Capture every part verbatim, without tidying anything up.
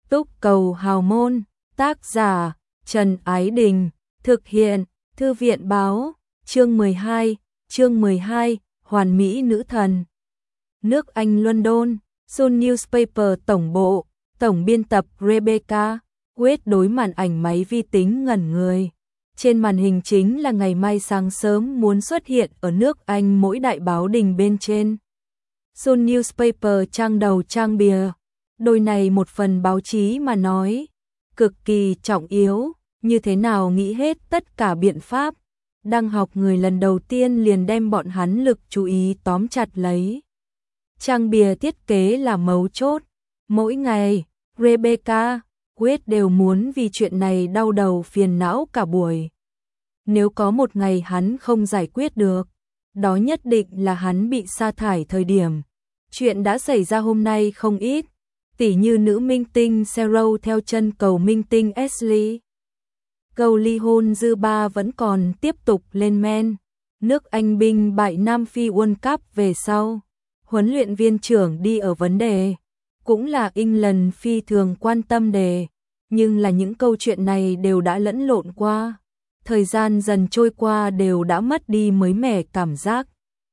Túc Cầu Hào Môn, tác giả Trần Ái Đình, thực hiện Thư viện Báo, chương mười hai, chương mười hai, Hoàn Mỹ Nữ Thần. Nước Anh London, Sun Newspaper tổng bộ, tổng biên tập Rebecca Wade đối màn ảnh máy vi tính ngẩn người. Trên màn hình chính là ngày mai sáng sớm muốn xuất hiện ở nước Anh mỗi đại báo đình bên trên. Sun Newspaper trang đầu trang bìa. Đôi này một phần báo chí mà nói, cực kỳ trọng yếu, như thế nào nghĩ hết tất cả biện pháp. Đang học người lần đầu tiên liền đem bọn hắn lực chú ý tóm chặt lấy. Trang bìa thiết kế là mấu chốt. Mỗi ngày, Rebecca Wade đều muốn vì chuyện này đau đầu phiền não cả buổi. Nếu có một ngày hắn không giải quyết được, đó nhất định là hắn bị sa thải thời điểm. Chuyện đã xảy ra hôm nay không ít, tỉ như nữ minh tinh Sarah theo chân cầu minh tinh Ashley. Cầu ly hôn dư ba vẫn còn tiếp tục lên men. Nước Anh binh bại Nam Phi World Cup về sau. Huấn luyện viên trưởng đi ở vấn đề. Cũng là England phi thường quan tâm đề. Nhưng là những câu chuyện này đều đã lẫn lộn qua. Thời gian dần trôi qua đều đã mất đi mới mẻ cảm giác.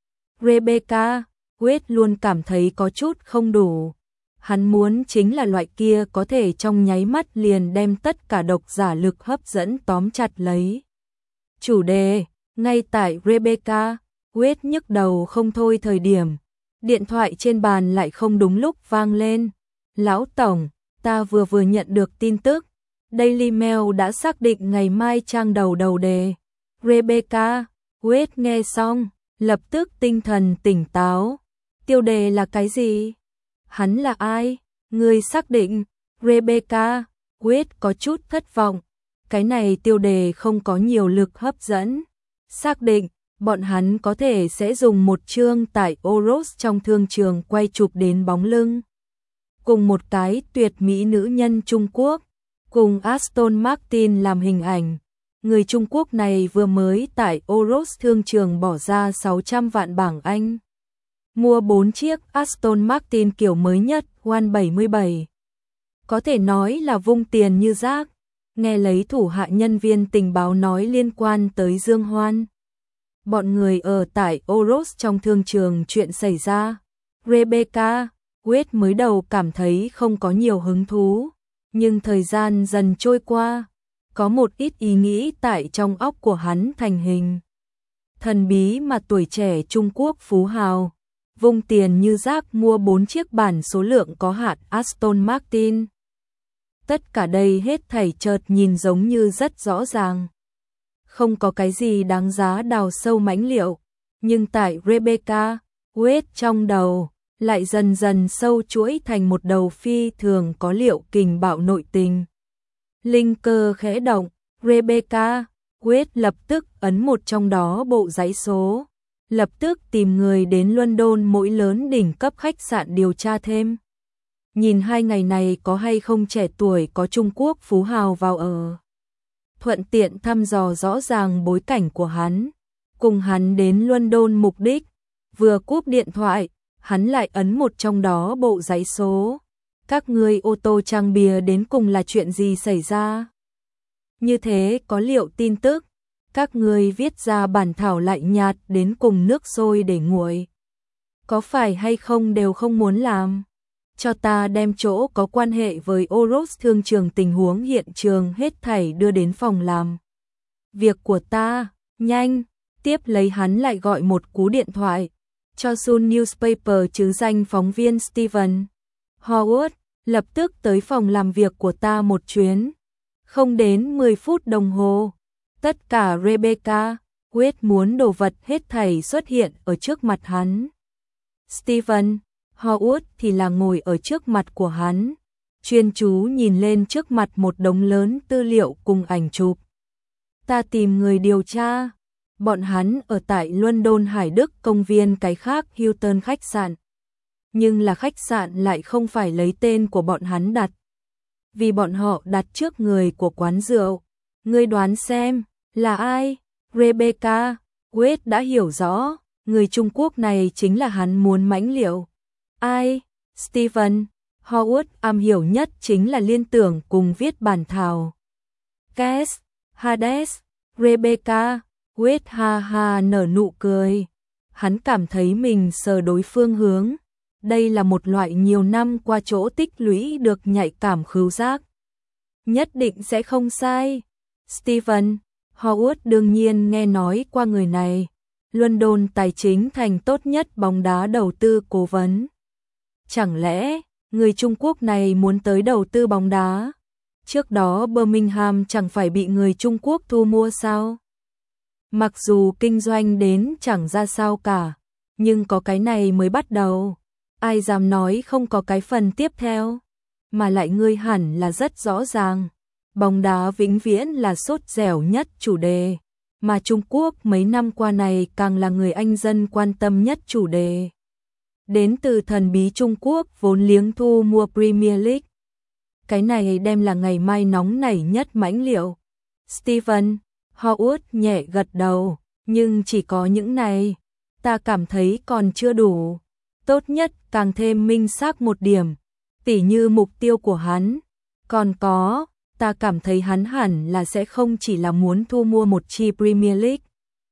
Rebecca Wade luôn cảm thấy có chút không đủ. Hắn muốn chính là loại kia có thể trong nháy mắt liền đem tất cả độc giả lực hấp dẫn tóm chặt lấy. Chủ đề, ngay tại Rebecca Wade nhức đầu không thôi thời điểm. Điện thoại trên bàn lại không đúng lúc vang lên. Lão Tổng, ta vừa vừa nhận được tin tức. Daily Mail đã xác định ngày mai trang đầu đầu đề. Rebecca Wade nghe xong, lập tức tinh thần tỉnh táo. Tiêu đề là cái gì? Hắn là ai? Người xác định. Rebecca Wade có chút thất vọng. Cái này tiêu đề không có nhiều lực hấp dẫn. Xác định, bọn hắn có thể sẽ dùng một chương tại Oros trong thương trường quay chụp đến bóng lưng. Cùng một cái tuyệt mỹ nữ nhân Trung Quốc, cùng Aston Martin làm hình ảnh. Người Trung Quốc này vừa mới tại Oros thương trường bỏ ra sáu trăm vạn bảng Anh. Mua bốn chiếc Aston Martin kiểu mới nhất, một bảy bảy. Có thể nói là vung tiền như rác. Nghe lấy thủ hạ nhân viên tình báo nói liên quan tới Dương Hoan. Bọn người ở tại Oros trong thương trường chuyện xảy ra. Rebecca Wade mới đầu cảm thấy không có nhiều hứng thú. Nhưng thời gian dần trôi qua, có một ít ý nghĩ tại trong óc của hắn thành hình. Thần bí mà tuổi trẻ Trung Quốc phú hào. Vung tiền như rác mua bốn chiếc bản số lượng có hạn Aston Martin. Tất cả đây hết thảy chợt nhìn giống như rất rõ ràng. Không có cái gì đáng giá đào sâu mãnh liệu. Nhưng tại Rebecca Wade trong đầu, lại dần dần sâu chuỗi thành một đầu phi thường có liệu kình bạo nội tình. Linh cơ khẽ động, Rebecca Wade lập tức ấn một trong đó bộ giấy số. Lập tức tìm người đến London mỗi lớn đỉnh cấp khách sạn điều tra thêm. Nhìn hai ngày này có hay không trẻ tuổi có Trung Quốc phú hào vào ở. Thuận tiện thăm dò rõ ràng bối cảnh của hắn. Cùng hắn đến London mục đích. Vừa cúp điện thoại, hắn lại ấn một trong đó bộ giấy số. Các ngươi ô tô trang bìa đến cùng là chuyện gì xảy ra? Như thế có liệu tin tức. Các ngươi viết ra bản thảo lại nhạt đến cùng nước sôi để nguội. Có phải hay không đều không muốn làm. Cho ta đem chỗ có quan hệ với Oros thương trường tình huống hiện trường hết thảy đưa đến phòng làm. Việc của ta, nhanh, tiếp lấy hắn lại gọi một cú điện thoại. Cho Sun Newspaper chứ danh phóng viên Stephen Howard, lập tức tới phòng làm việc của ta một chuyến. Không đến mười phút đồng hồ. Tất cả Rebecca Wade muốn đồ vật hết thảy xuất hiện ở trước mặt hắn. Stephen Howard thì là ngồi ở trước mặt của hắn, chuyên chú nhìn lên trước mặt một đống lớn tư liệu cùng ảnh chụp. Ta tìm người điều tra. Bọn hắn ở tại London Hải Đức công viên cái khác Hilton khách sạn. Nhưng là khách sạn lại không phải lấy tên của bọn hắn đặt. Vì bọn họ đặt trước người của quán rượu. Ngươi đoán xem, là ai? Rebecca Wade đã hiểu rõ, người Trung Quốc này chính là hắn muốn mãnh liệu. Ai? Stephen Howard am hiểu nhất chính là liên tưởng cùng viết bản thảo. Cass, Hades, Rebecca, Wade ha ha nở nụ cười. Hắn cảm thấy mình sờ đối phương hướng. Đây là một loại nhiều năm qua chỗ tích lũy được nhạy cảm khứu giác. Nhất định sẽ không sai. Steven, Howard đương nhiên nghe nói qua người này. London tài chính thành tốt nhất bóng đá đầu tư cố vấn. Chẳng lẽ người Trung Quốc này muốn tới đầu tư bóng đá? Trước đó Birmingham chẳng phải bị người Trung Quốc thu mua sao? Mặc dù kinh doanh đến chẳng ra sao cả, nhưng có cái này mới bắt đầu. Ai dám nói không có cái phần tiếp theo? Mà lại ngươi hẳn là rất rõ ràng. Bóng đá vĩnh viễn là sốt dẻo nhất chủ đề. Mà Trung Quốc mấy năm qua này càng là người Anh dân quan tâm nhất chủ đề. Đến từ thần bí Trung Quốc vốn liếng thu mua Premier League. Cái này đem là ngày mai nóng nảy nhất mãnh liệu. Steven, Howard nhẹ gật đầu, nhưng chỉ có những này. Ta cảm thấy còn chưa đủ. Tốt nhất càng thêm minh xác một điểm, tỉ như mục tiêu của hắn. Còn có, ta cảm thấy hắn hẳn là sẽ không chỉ là muốn thu mua một chi Premier League.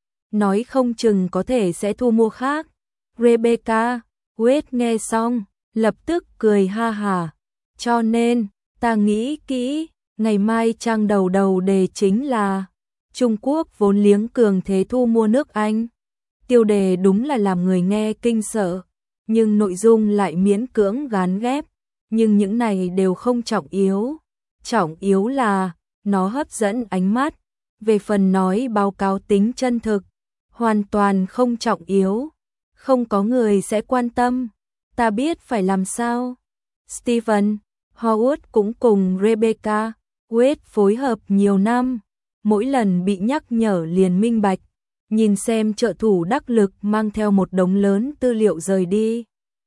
Nói không chừng có thể sẽ thu mua khác. Rebecca, Wade nghe xong, lập tức cười ha hà. Cho nên, ta nghĩ kỹ, ngày mai trang đầu đầu đề chính là Trung Quốc vốn liếng cường thế thu mua nước Anh. Tiêu đề đúng là làm người nghe kinh sợ, nhưng nội dung lại miễn cưỡng gán ghép. Nhưng những này đều không trọng yếu. Trọng yếu là, nó hấp dẫn ánh mắt. Về phần nói báo cáo tính chân thực, hoàn toàn không trọng yếu. Không có người sẽ quan tâm. Ta biết phải làm sao. Steven, Howard cũng cùng Rebecca, Wade phối hợp nhiều năm. Mỗi lần bị nhắc nhở liền minh bạch. Nhìn xem trợ thủ đắc lực mang theo một đống lớn tư liệu rời đi.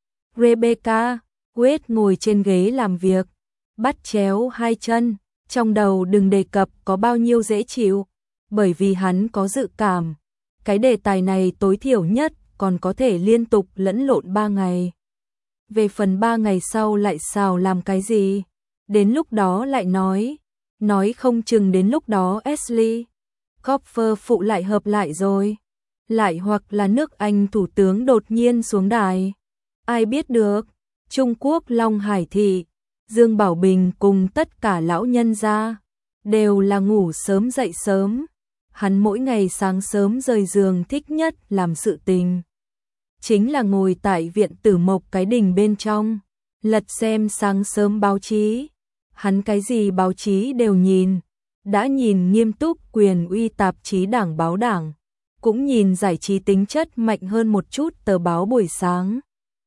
Rebecca, Wade ngồi trên ghế làm việc, bắt chéo hai chân, trong đầu đừng đề cập có bao nhiêu dễ chịu, bởi vì hắn có dự cảm. Cái đề tài này tối thiểu nhất còn có thể liên tục lẫn lộn ba ngày. Về phần ba ngày sau lại xào làm cái gì? Đến lúc đó lại nói, nói không chừng đến lúc đó Ashley Cooper phụ lại hợp lại rồi. Lại hoặc là nước Anh thủ tướng đột nhiên xuống đài. Ai biết được, Trung Quốc Long Hải Thị, Dương Bảo Bình cùng tất cả lão nhân gia, đều là ngủ sớm dậy sớm. Hắn mỗi ngày sáng sớm rời giường thích nhất làm sự tình. Chính là ngồi tại viện Tử Mộc cái đình bên trong, lật xem sáng sớm báo chí. Hắn cái gì báo chí đều nhìn, đã nhìn nghiêm túc Quyền Uy tạp chí Đảng Báo Đảng, cũng nhìn giải trí tính chất mạnh hơn một chút tờ báo buổi sáng.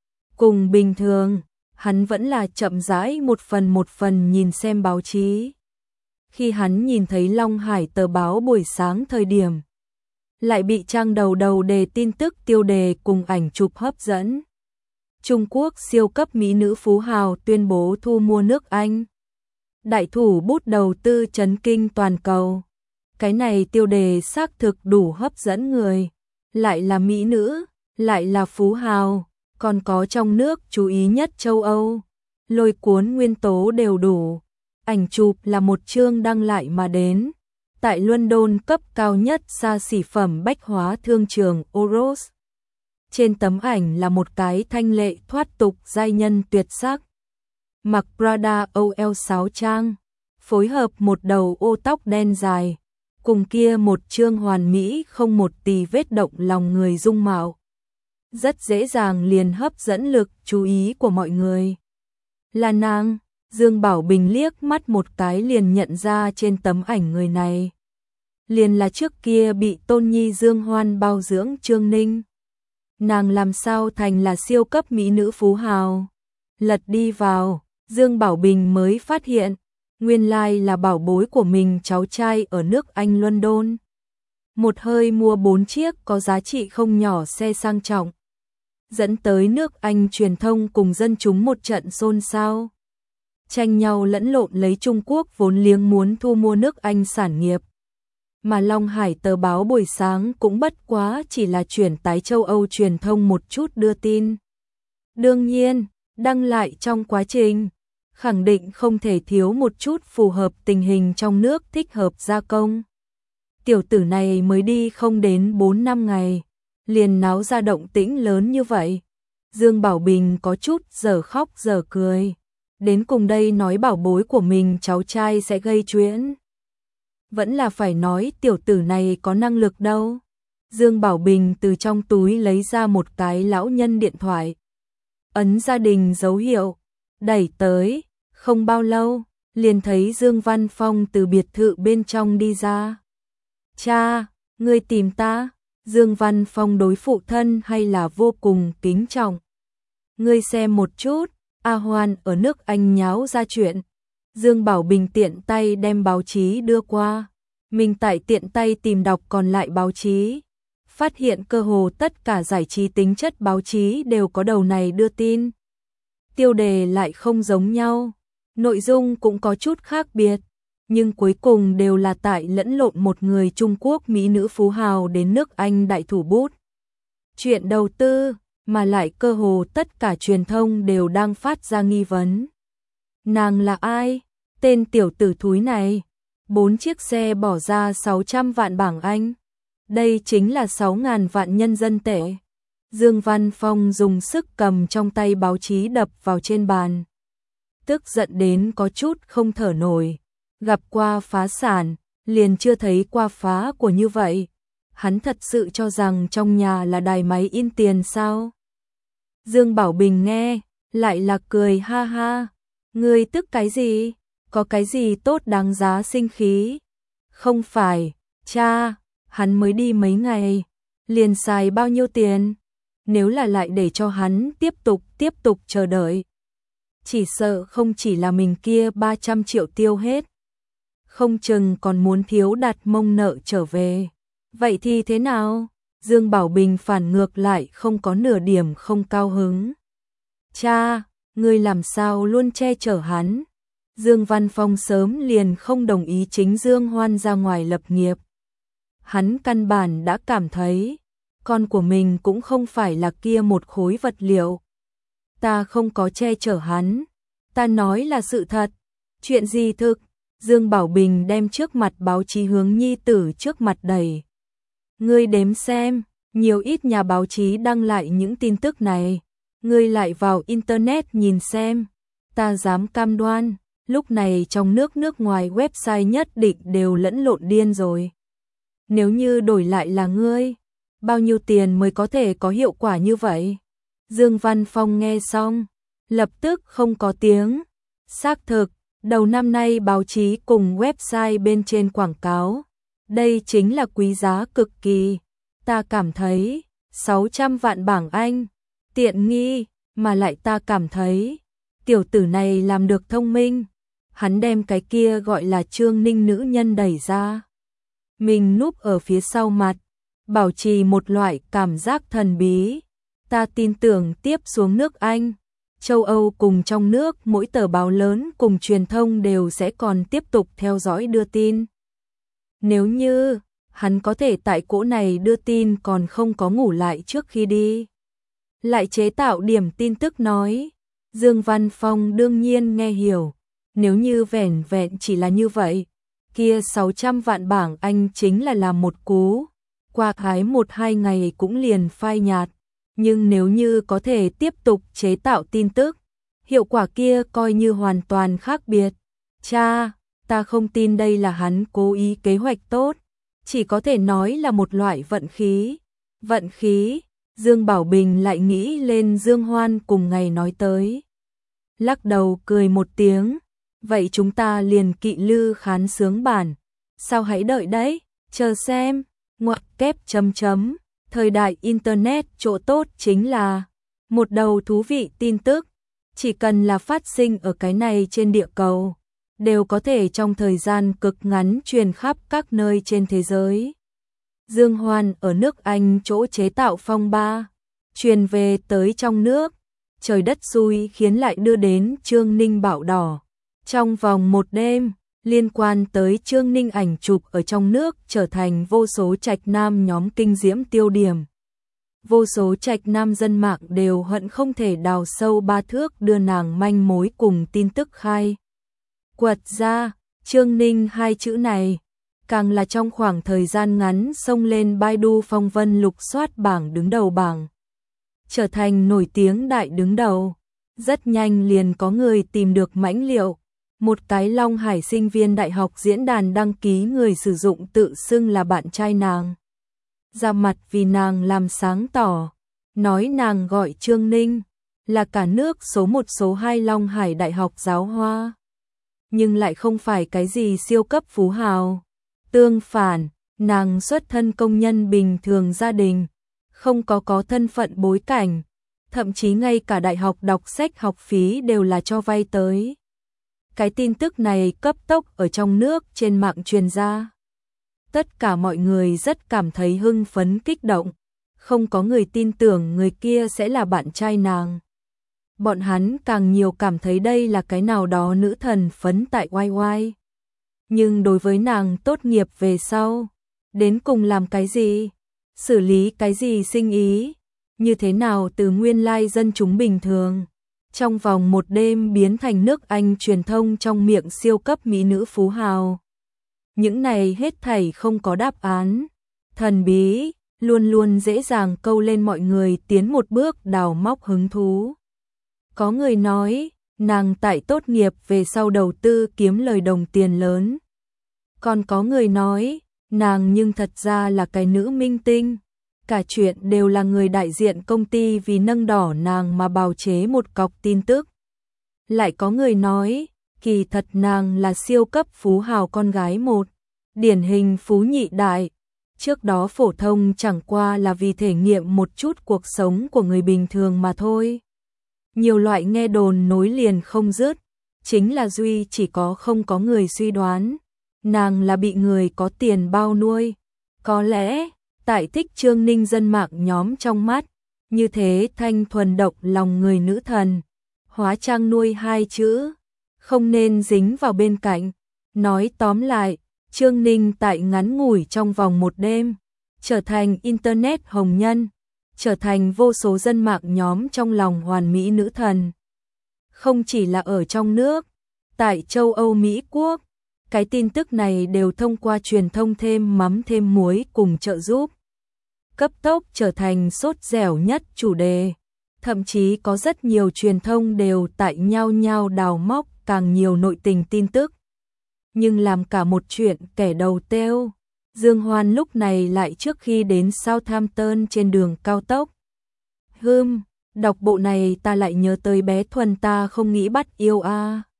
Cùng bình thường, hắn vẫn là chậm rãi một phần một phần nhìn xem báo chí. Khi hắn nhìn thấy Long Hải tờ báo buổi sáng thời điểm, lại bị trang đầu đầu đề tin tức tiêu đề cùng ảnh chụp hấp dẫn. Trung Quốc siêu cấp mỹ nữ phú hào tuyên bố thu mua nước Anh. Đại thủ bút đầu tư chấn kinh toàn cầu. Cái này tiêu đề xác thực đủ hấp dẫn người. Lại là mỹ nữ, lại là phú hào, còn có trong nước chú ý nhất châu Âu. Lôi cuốn nguyên tố đều đủ. Ảnh chụp là một chương đăng lại mà đến. Tại London cấp cao nhất xa xỉ phẩm bách hóa thương trường Oros. Trên tấm ảnh là một cái thanh lệ thoát tục giai nhân tuyệt sắc. Mặc Prada ô eo sáu trang, phối hợp một đầu ô tóc đen dài, cùng kia một chương hoàn mỹ không một tì vết động lòng người dung mạo. Rất dễ dàng liền hấp dẫn lực chú ý của mọi người. Là nàng, Dương Bảo Bình liếc mắt một cái liền nhận ra trên tấm ảnh người này. Liền là trước kia bị Tôn Nhi Dương Hoan bao dưỡng Trương Ninh. Nàng làm sao thành là siêu cấp mỹ nữ phú hào. Lật đi vào, Dương Bảo Bình mới phát hiện, nguyên lai là bảo bối của mình cháu trai ở nước Anh London. Một hơi mua bốn chiếc có giá trị không nhỏ xe sang trọng. Dẫn tới nước Anh truyền thông cùng dân chúng một trận xôn xao. Tranh nhau lẫn lộn lấy Trung Quốc vốn liếng muốn thu mua nước Anh sản nghiệp. Mà Long Hải tờ báo buổi sáng cũng bất quá chỉ là chuyển tái châu Âu truyền thông một chút đưa tin. Đương nhiên, đăng lại trong quá trình, khẳng định không thể thiếu một chút phù hợp tình hình trong nước thích hợp gia công. Tiểu tử này mới đi không đến bốn năm ngày, liền náo ra động tĩnh lớn như vậy. Dương Bảo Bình có chút giờ khóc giờ cười. Đến cùng đây nói bảo bối của mình cháu trai sẽ gây chuyện. Vẫn là phải nói tiểu tử này có năng lực đâu. Dương Bảo Bình từ trong túi lấy ra một cái lão nhân điện thoại. Ấn gia đình dấu hiệu, đẩy tới, không bao lâu, liền thấy Dương Văn Phong từ biệt thự bên trong đi ra. Cha, ngươi tìm ta? Dương Văn Phong đối phụ thân hay là vô cùng kính trọng. Ngươi xem một chút, A Hoan ở nước Anh nháo ra chuyện. Dương Bảo Bình tiện tay đem báo chí đưa qua. Mình tại tiện tay tìm đọc còn lại báo chí. Phát hiện cơ hồ tất cả giải trí tính chất báo chí đều có đầu này đưa tin. Tiêu đề lại không giống nhau, nội dung cũng có chút khác biệt, nhưng cuối cùng đều là tại lẫn lộn một người Trung Quốc mỹ nữ phú hào đến nước Anh đại thủ bút. Chuyện đầu tư, mà lại cơ hồ tất cả truyền thông đều đang phát ra nghi vấn. Nàng là ai? Tên tiểu tử thúi này. Bốn chiếc xe bỏ ra sáu trăm vạn bảng Anh. Đây chính là sáu ngàn vạn nhân dân tệ. Dương Văn Phong dùng sức cầm trong tay báo chí đập vào trên bàn. Tức giận đến có chút không thở nổi. Gặp qua phá sản, liền chưa thấy qua phá của như vậy. Hắn thật sự cho rằng trong nhà là đài máy in tiền sao? Dương Bảo Bình nghe, lại là cười ha ha. Ngươi tức cái gì? Có cái gì tốt đáng giá sinh khí? Không phải, cha, hắn mới đi mấy ngày, liền xài bao nhiêu tiền? Nếu là lại để cho hắn tiếp tục tiếp tục chờ đợi, chỉ sợ không chỉ là mình kia ba trăm triệu tiêu hết, không chừng còn muốn thiếu đặt mông nợ trở về. Vậy thì thế nào? Dương Bảo Bình phản ngược lại không có nửa điểm không cao hứng. Cha, ngươi làm sao luôn che chở hắn? Dương Văn Phong sớm liền không đồng ý chính Dương Hoan ra ngoài lập nghiệp. Hắn căn bản đã cảm thấy, con của mình cũng không phải là kia một khối vật liệu. Ta không có che chở hắn, ta nói là sự thật. Chuyện gì thực? Dương Bảo Bình đem trước mặt báo chí hướng nhi tử trước mặt đẩy. Ngươi đếm xem, nhiều ít nhà báo chí đăng lại những tin tức này. Ngươi lại vào internet nhìn xem. Ta dám cam đoan, lúc này trong nước nước ngoài website nhất định đều lẫn lộn điên rồi. Nếu như đổi lại là ngươi, bao nhiêu tiền mới có thể có hiệu quả như vậy? Dương Văn Phong nghe xong, lập tức không có tiếng. Xác thực, đầu năm nay báo chí cùng website bên trên quảng cáo, đây chính là quý giá cực kỳ. Ta cảm thấy, sáu trăm vạn bảng Anh, tiện nghi, mà lại ta cảm thấy, tiểu tử này làm được thông minh. Hắn đem cái kia gọi là Trương Ninh nữ nhân đẩy ra. Mình núp ở phía sau mặt, bảo trì một loại cảm giác thần bí. Ta tin tưởng tiếp xuống nước Anh, châu Âu cùng trong nước mỗi tờ báo lớn cùng truyền thông đều sẽ còn tiếp tục theo dõi đưa tin. Nếu như hắn có thể tại cỗ này đưa tin còn không có ngủ lại trước khi đi, lại chế tạo điểm tin tức nói. Dương Văn Phong đương nhiên nghe hiểu. Nếu như vẻn vẹn chỉ là như vậy, kia sáu trăm vạn bảng Anh chính là làm một cú, qua hái một hai ngày cũng liền phai nhạt. Nhưng nếu như có thể tiếp tục chế tạo tin tức, hiệu quả kia coi như hoàn toàn khác biệt. Cha, ta không tin đây là hắn cố ý kế hoạch tốt, chỉ có thể nói là một loại vận khí. Vận khí, Dương Bảo Bình lại nghĩ lên Dương Hoan cùng ngày nói tới. Lắc đầu cười một tiếng. Vậy chúng ta liền kỵ lư khán sướng bản. Sao hãy đợi đấy, chờ xem. Ngoặc kép chấm chấm. Thời đại Internet chỗ tốt chính là một đầu thú vị tin tức. Chỉ cần là phát sinh ở cái này trên địa cầu, đều có thể trong thời gian cực ngắn truyền khắp các nơi trên thế giới. Dương Hoan ở nước Anh chỗ chế tạo phong ba, truyền về tới trong nước. Trời đất xui khiến lại đưa đến Trương Ninh bạo đỏ. Trong vòng một đêm, liên quan tới Trương Ninh ảnh chụp ở trong nước trở thành vô số trạch nam nhóm kinh diễm tiêu điểm. Vô số trạch nam dân mạng đều hận không thể đào sâu ba thước đưa nàng manh mối cùng tin tức khai quật ra. Trương Ninh hai chữ này, càng là trong khoảng thời gian ngắn xông lên Baidu phong vân lục soát bảng đứng đầu bảng, trở thành nổi tiếng đại đứng đầu. Rất nhanh liền có người tìm được mãnh liệu, một cái Long Hải sinh viên đại học diễn đàn đăng ký người sử dụng tự xưng là bạn trai nàng. Ra mặt vì nàng làm sáng tỏ, nói nàng gọi Trương Ninh, là cả nước số một số hai Long Hải đại học giáo hoa. Nhưng lại không phải cái gì siêu cấp phú hào. Tương phản, nàng xuất thân công nhân bình thường gia đình, không có có thân phận bối cảnh, thậm chí ngay cả đại học đọc sách học phí đều là cho vay tới. Cái tin tức này cấp tốc ở trong nước trên mạng truyền ra. Tất cả mọi người rất cảm thấy hưng phấn kích động, không có người tin tưởng người kia sẽ là bạn trai nàng. Bọn hắn càng nhiều cảm thấy đây là cái nào đó nữ thần phấn tại oai oai. Nhưng đối với nàng tốt nghiệp về sau, đến cùng làm cái gì, xử lý cái gì sinh ý, như thế nào từ nguyên lai dân chúng bình thường, trong vòng một đêm biến thành nước Anh truyền thông trong miệng siêu cấp mỹ nữ phú hào. Những này hết thảy không có đáp án, thần bí, luôn luôn dễ dàng câu lên mọi người tiến một bước đào móc hứng thú. Có người nói, nàng tại tốt nghiệp về sau đầu tư kiếm lời đồng tiền lớn. Còn có người nói, nàng nhưng thật ra là cái nữ minh tinh. Cả chuyện đều là người đại diện công ty vì nâng đỏ nàng mà bào chế một cọc tin tức. Lại có người nói, kỳ thật nàng là siêu cấp phú hào con gái một, điển hình phú nhị đại. Trước đó phổ thông chẳng qua là vì thể nghiệm một chút cuộc sống của người bình thường mà thôi. Nhiều loại nghe đồn nối liền không dứt, chính là duy chỉ có không có người suy đoán, nàng là bị người có tiền bao nuôi. Có lẽ, tại thích Trương Ninh dân mạng nhóm trong mắt, như thế thanh thuần độc lòng người nữ thần, hóa trang nuôi hai chữ, không nên dính vào bên cạnh. Nói tóm lại, Trương Ninh tại ngắn ngủi trong vòng một đêm, trở thành Internet hồng nhân, trở thành vô số dân mạng nhóm trong lòng hoàn mỹ nữ thần. Không chỉ là ở trong nước, tại châu Âu Mỹ Quốc, cái tin tức này đều thông qua truyền thông thêm mắm thêm muối cùng trợ giúp. Cấp tốc trở thành sốt dẻo nhất chủ đề, thậm chí có rất nhiều truyền thông đều tại nhau nhau đào móc càng nhiều nội tình tin tức. Nhưng làm cả một chuyện kẻ đầu têu, Dương Hoan lúc này lại trước khi đến Southampton trên đường cao tốc. Hừm, đọc bộ này ta lại nhớ tới bé Thuần ta không nghĩ bắt yêu a. À.